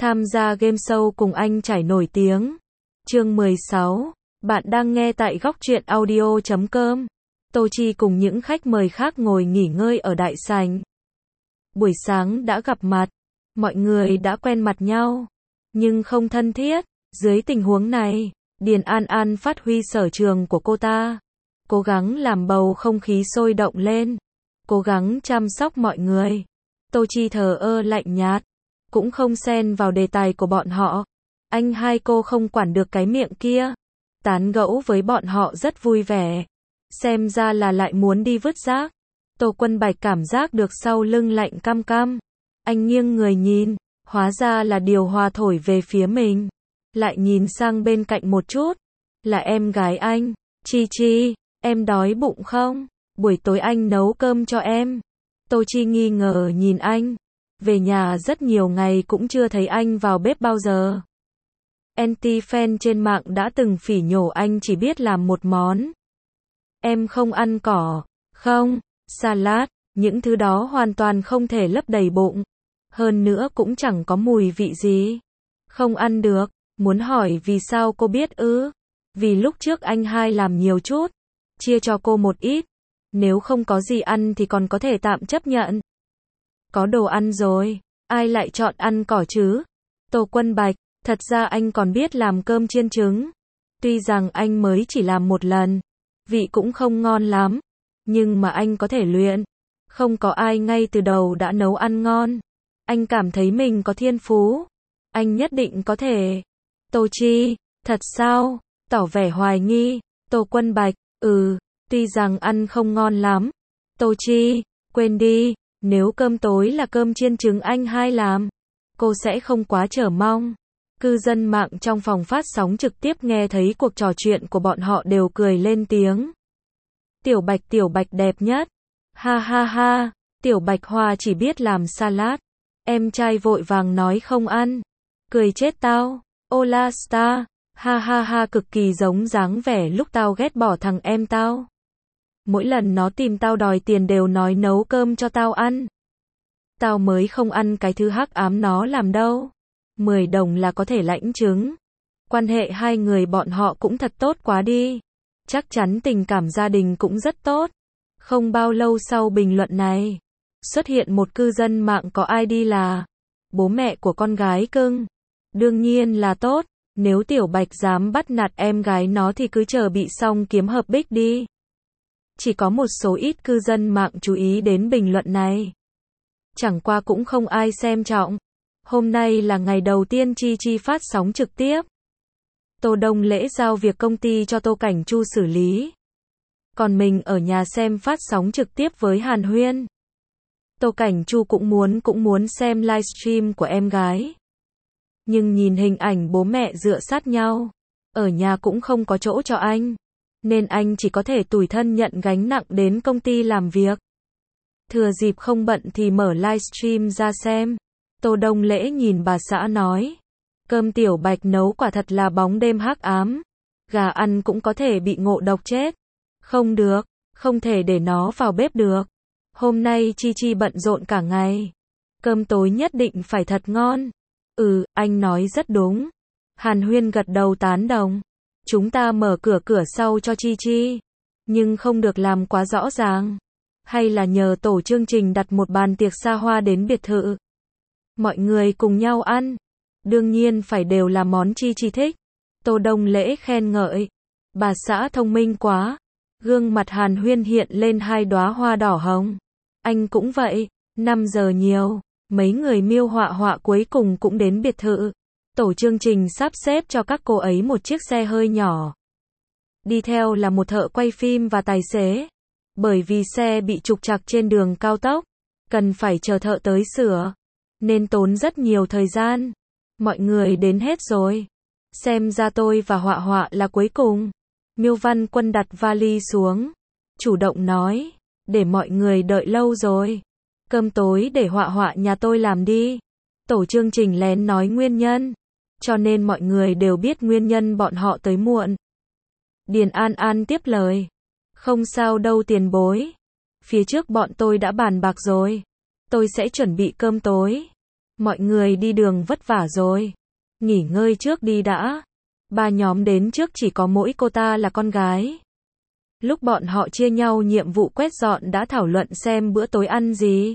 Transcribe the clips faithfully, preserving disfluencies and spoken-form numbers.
Tham gia game show cùng anh trải nổi tiếng. Chương mười sáu. Bạn đang nghe tại góc truyện audio chấm com. Tô Chi cùng những khách mời khác ngồi nghỉ ngơi ở đại sảnh. Buổi sáng đã gặp mặt, mọi người đã quen mặt nhau, nhưng không thân thiết. Dưới tình huống này, Điền An An phát huy sở trường của cô ta, cố gắng làm bầu không khí sôi động lên, cố gắng chăm sóc mọi người. Tô Chi thờ ơ lạnh nhạt, cũng không xen vào đề tài của bọn họ. Anh hai cô không quản được cái miệng kia, tán gẫu với bọn họ rất vui vẻ. Xem ra là lại muốn đi vứt rác. Tô Quân Bạch cảm giác được sau lưng lạnh căm căm. Anh nghiêng người nhìn, hóa ra là điều hòa thổi về phía mình. Lại nhìn sang bên cạnh một chút, là em gái anh. Chi Chi, em đói bụng không? Buổi tối anh nấu cơm cho em. Tô Chi nghi ngờ nhìn anh. Về nhà rất nhiều ngày cũng chưa thấy anh vào bếp bao giờ. Anti-fan trên mạng đã từng phỉ nhổ anh chỉ biết làm một món. Em không ăn cỏ, không, salad, những thứ đó hoàn toàn không thể lấp đầy bụng. Hơn nữa cũng chẳng có mùi vị gì. Không ăn được, muốn hỏi vì sao cô biết ư? Vì lúc trước anh hai làm nhiều chút, chia cho cô một ít. Nếu không có gì ăn thì còn có thể tạm chấp nhận. Có đồ ăn rồi, ai lại chọn ăn cỏ chứ? Tô Quân Bạch, thật ra anh còn biết làm cơm chiên trứng. Tuy rằng anh mới chỉ làm một lần, vị cũng không ngon lắm, nhưng mà anh có thể luyện. Không có ai ngay từ đầu đã nấu ăn ngon. Anh cảm thấy mình có thiên phú. Anh nhất định có thể. Tô Chi, thật sao? Tỏ vẻ hoài nghi. Tô Quân Bạch, ừ, tuy rằng ăn không ngon lắm. Tô Chi, quên đi, nếu cơm tối là cơm chiên trứng anh hai làm, cô sẽ không quá chờ mong. Cư dân mạng trong phòng phát sóng trực tiếp nghe thấy cuộc trò chuyện của bọn họ đều cười lên tiếng. Tiểu Bạch Tiểu Bạch đẹp nhất. Ha ha ha, Tiểu Bạch Hoa chỉ biết làm salad. Em trai vội vàng nói không ăn. Cười chết tao. Ola Star. Ha ha ha, cực kỳ giống dáng vẻ lúc tao ghét bỏ thằng em tao. Mỗi lần nó tìm tao đòi tiền đều nói nấu cơm cho tao ăn. Tao mới không ăn cái thứ hắc ám nó làm đâu. mười đồng là có thể lãnh chứng. Quan hệ hai người bọn họ cũng thật tốt quá đi. Chắc chắn tình cảm gia đình cũng rất tốt. Không bao lâu sau bình luận này, xuất hiện một cư dân mạng có i đê là bố mẹ của con gái cưng. Đương nhiên là tốt, nếu Tiểu Bạch dám bắt nạt em gái nó thì cứ chờ bị xong kiếm hợp bích đi. Chỉ có một số ít cư dân mạng chú ý đến bình luận này. Chẳng qua cũng không ai xem trọng. Hôm nay là ngày đầu tiên Chi Chi phát sóng trực tiếp. Tô Đông Lễ giao việc công ty cho Tô Cảnh Chu xử lý. Còn mình ở nhà xem phát sóng trực tiếp với Hàn Huyên. Tô Cảnh Chu cũng muốn cũng muốn xem livestream của em gái. Nhưng nhìn hình ảnh bố mẹ dựa sát nhau, ở nhà cũng không có chỗ cho anh, nên anh chỉ có thể tủi thân nhận gánh nặng đến công ty làm việc. Thừa dịp không bận thì mở livestream ra xem. Tô Đông Lễ nhìn bà xã nói, cơm Tiểu Bạch nấu quả thật là bóng đêm hắc ám. Gà ăn cũng có thể bị ngộ độc chết. Không được, không thể để nó vào bếp được. Hôm nay Chi Chi bận rộn cả ngày. Cơm tối nhất định phải thật ngon. Ừ, anh nói rất đúng. Hàn Huyên gật đầu tán đồng. Chúng ta mở cửa cửa sau cho Chi Chi. Nhưng không được làm quá rõ ràng. Hay là nhờ tổ chương trình đặt một bàn tiệc xa hoa đến biệt thự. Mọi người cùng nhau ăn. Đương nhiên phải đều là món Chi Chi thích. Tô Đông Lễ khen ngợi. Bà xã thông minh quá. Gương mặt Hàn Huyên hiện lên hai đóa hoa đỏ hồng. Anh cũng vậy. năm giờ nhiều. Mấy người miêu họa họa cuối cùng cũng đến biệt thự. Tổ chương trình sắp xếp cho các cô ấy một chiếc xe hơi nhỏ. Đi theo là một thợ quay phim và tài xế. Bởi vì xe bị trục trặc trên đường cao tốc, cần phải chờ thợ tới sửa, nên tốn rất nhiều thời gian. Mọi người đến hết rồi. Xem ra tôi và họa họa là cuối cùng. Miêu Văn Quân đặt vali xuống, chủ động nói, để mọi người đợi lâu rồi. Cơm tối để họa họa nhà tôi làm đi. Tổ chương trình lén nói nguyên nhân, cho nên mọi người đều biết nguyên nhân bọn họ tới muộn. Điền An An tiếp lời, không sao đâu tiền bối. Phía trước bọn tôi đã bàn bạc rồi. Tôi sẽ chuẩn bị cơm tối. Mọi người đi đường vất vả rồi. Nghỉ ngơi trước đi đã. Ba nhóm đến trước chỉ có mỗi cô ta là con gái. Lúc bọn họ chia nhau nhiệm vụ quét dọn đã thảo luận xem bữa tối ăn gì.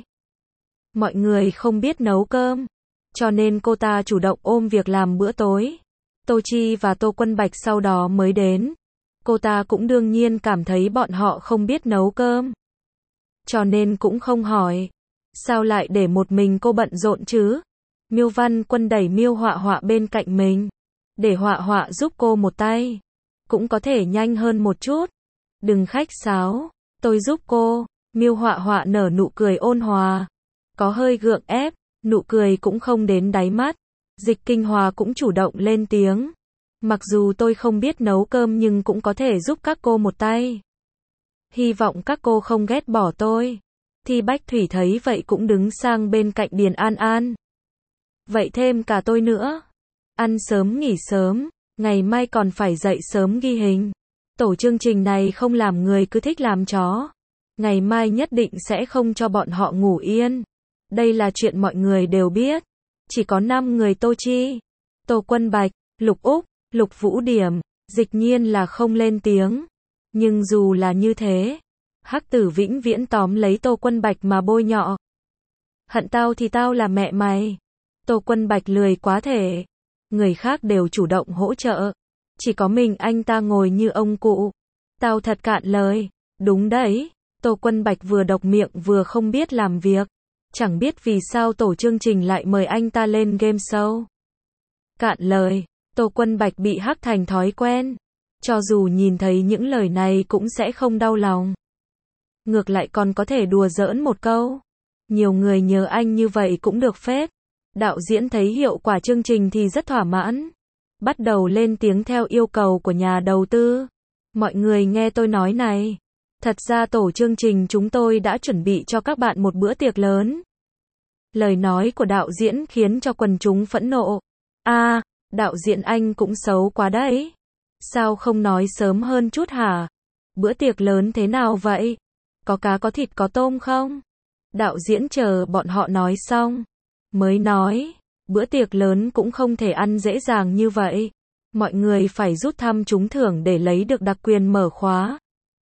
Mọi người không biết nấu cơm, cho nên cô ta chủ động ôm việc làm bữa tối. Tô Chi và Tô Quân Bạch sau đó mới đến. Cô ta cũng đương nhiên cảm thấy bọn họ không biết nấu cơm, cho nên cũng không hỏi. Sao lại để một mình cô bận rộn chứ? Miêu Văn Quân đẩy Miêu Họa Họa bên cạnh mình, để Họa Họa giúp cô một tay, cũng có thể nhanh hơn một chút. Đừng khách sáo, tôi giúp cô. Miêu Họa Họa nở nụ cười ôn hòa, có hơi gượng ép, nụ cười cũng không đến đáy mắt. Dịch Kinh Hòa cũng chủ động lên tiếng. Mặc dù tôi không biết nấu cơm nhưng cũng có thể giúp các cô một tay. Hy vọng các cô không ghét bỏ tôi. Thi Bách Thủy thấy vậy cũng đứng sang bên cạnh Điền An An. Vậy thêm cả tôi nữa. Ăn sớm nghỉ sớm, ngày mai còn phải dậy sớm ghi hình. Tổ chương trình này không làm người cứ thích làm chó. Ngày mai nhất định sẽ không cho bọn họ ngủ yên. Đây là chuyện mọi người đều biết. Chỉ có năm người Tô Chi, Tô Quân Bạch, Lục Úc, Lục Vũ Điểm, Dịch Nhiên là không lên tiếng. Nhưng dù là như thế, Hắc Tử vĩnh viễn tóm lấy Tô Quân Bạch mà bôi nhọ. Hận tao thì tao là mẹ mày. Tô Quân Bạch lười quá thể. Người khác đều chủ động hỗ trợ. Chỉ có mình anh ta ngồi như ông cụ. Tao thật cạn lời. Đúng đấy. Tô Quân Bạch vừa độc miệng vừa không biết làm việc. Chẳng biết vì sao tổ chương trình lại mời anh ta lên game show. Cạn lời. Tô Quân Bạch bị hắc thành thói quen. Cho dù nhìn thấy những lời này cũng sẽ không đau lòng. Ngược lại còn có thể đùa giỡn một câu. Nhiều người nhớ anh như vậy cũng được phép. Đạo diễn thấy hiệu quả chương trình thì rất thỏa mãn. Bắt đầu lên tiếng theo yêu cầu của nhà đầu tư. Mọi người nghe tôi nói này. Thật ra tổ chương trình chúng tôi đã chuẩn bị cho các bạn một bữa tiệc lớn. Lời nói của đạo diễn khiến cho quần chúng phẫn nộ. A, à, đạo diễn anh cũng xấu quá đấy. Sao không nói sớm hơn chút hả? Bữa tiệc lớn thế nào vậy? Có cá có thịt có tôm không? Đạo diễn chờ bọn họ nói xong mới nói, bữa tiệc lớn cũng không thể ăn dễ dàng như vậy. Mọi người phải rút thăm trúng thưởng để lấy được đặc quyền mở khóa.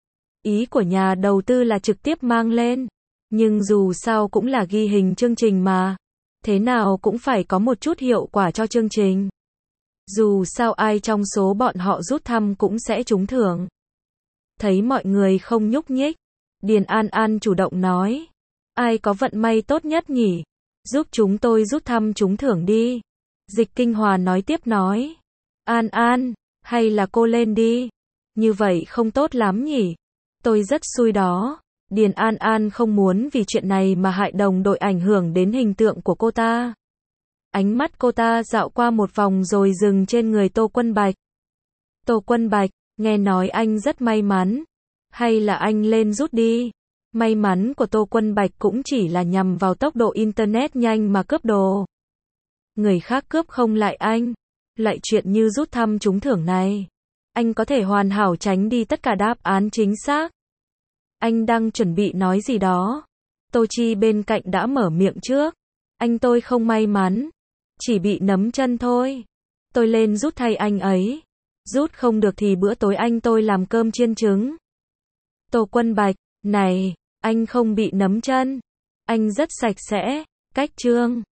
Ý của nhà đầu tư là trực tiếp mang lên. Nhưng dù sao cũng là ghi hình chương trình mà. Thế nào cũng phải có một chút hiệu quả cho chương trình. Dù sao ai trong số bọn họ rút thăm cũng sẽ trúng thưởng. Thấy mọi người không nhúc nhích, Điền An An chủ động nói. Ai có vận may tốt nhất nhỉ? Giúp chúng tôi rút thăm trúng thưởng đi. Dịch Kinh Hòa nói tiếp nói. An An, hay là cô lên đi. Như vậy không tốt lắm nhỉ? Tôi rất xui đó. Điền An An không muốn vì chuyện này mà hại đồng đội ảnh hưởng đến hình tượng của cô ta. Ánh mắt cô ta dạo qua một vòng rồi dừng trên người Tô Quân Bạch. Tô Quân Bạch, nghe nói anh rất may mắn. Hay là anh lên rút đi. May mắn của Tô Quân Bạch cũng chỉ là nhằm vào tốc độ internet nhanh mà cướp đồ. Người khác cướp không lại anh. Lại chuyện như rút thăm trúng thưởng này. Anh có thể hoàn hảo tránh đi tất cả đáp án chính xác. Anh đang chuẩn bị nói gì đó. Tô Chi bên cạnh đã mở miệng trước. Anh tôi không may mắn. Chỉ bị nấm chân thôi. Tôi lên rút thay anh ấy. Rút không được thì bữa tối anh tôi làm cơm chiên trứng. Tô Quân Bạch, này, anh không bị nấm chân. Anh rất sạch sẽ. Cách trương.